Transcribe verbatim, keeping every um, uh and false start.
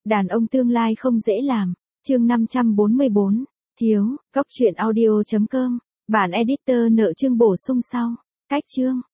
Đàn ông tương lai không dễ làm. Chương năm trăm bốn mươi bốn. Thiếu, Cóc truyện audio chấm com. Bản editor nợ chương bổ sung sau. Cách chương.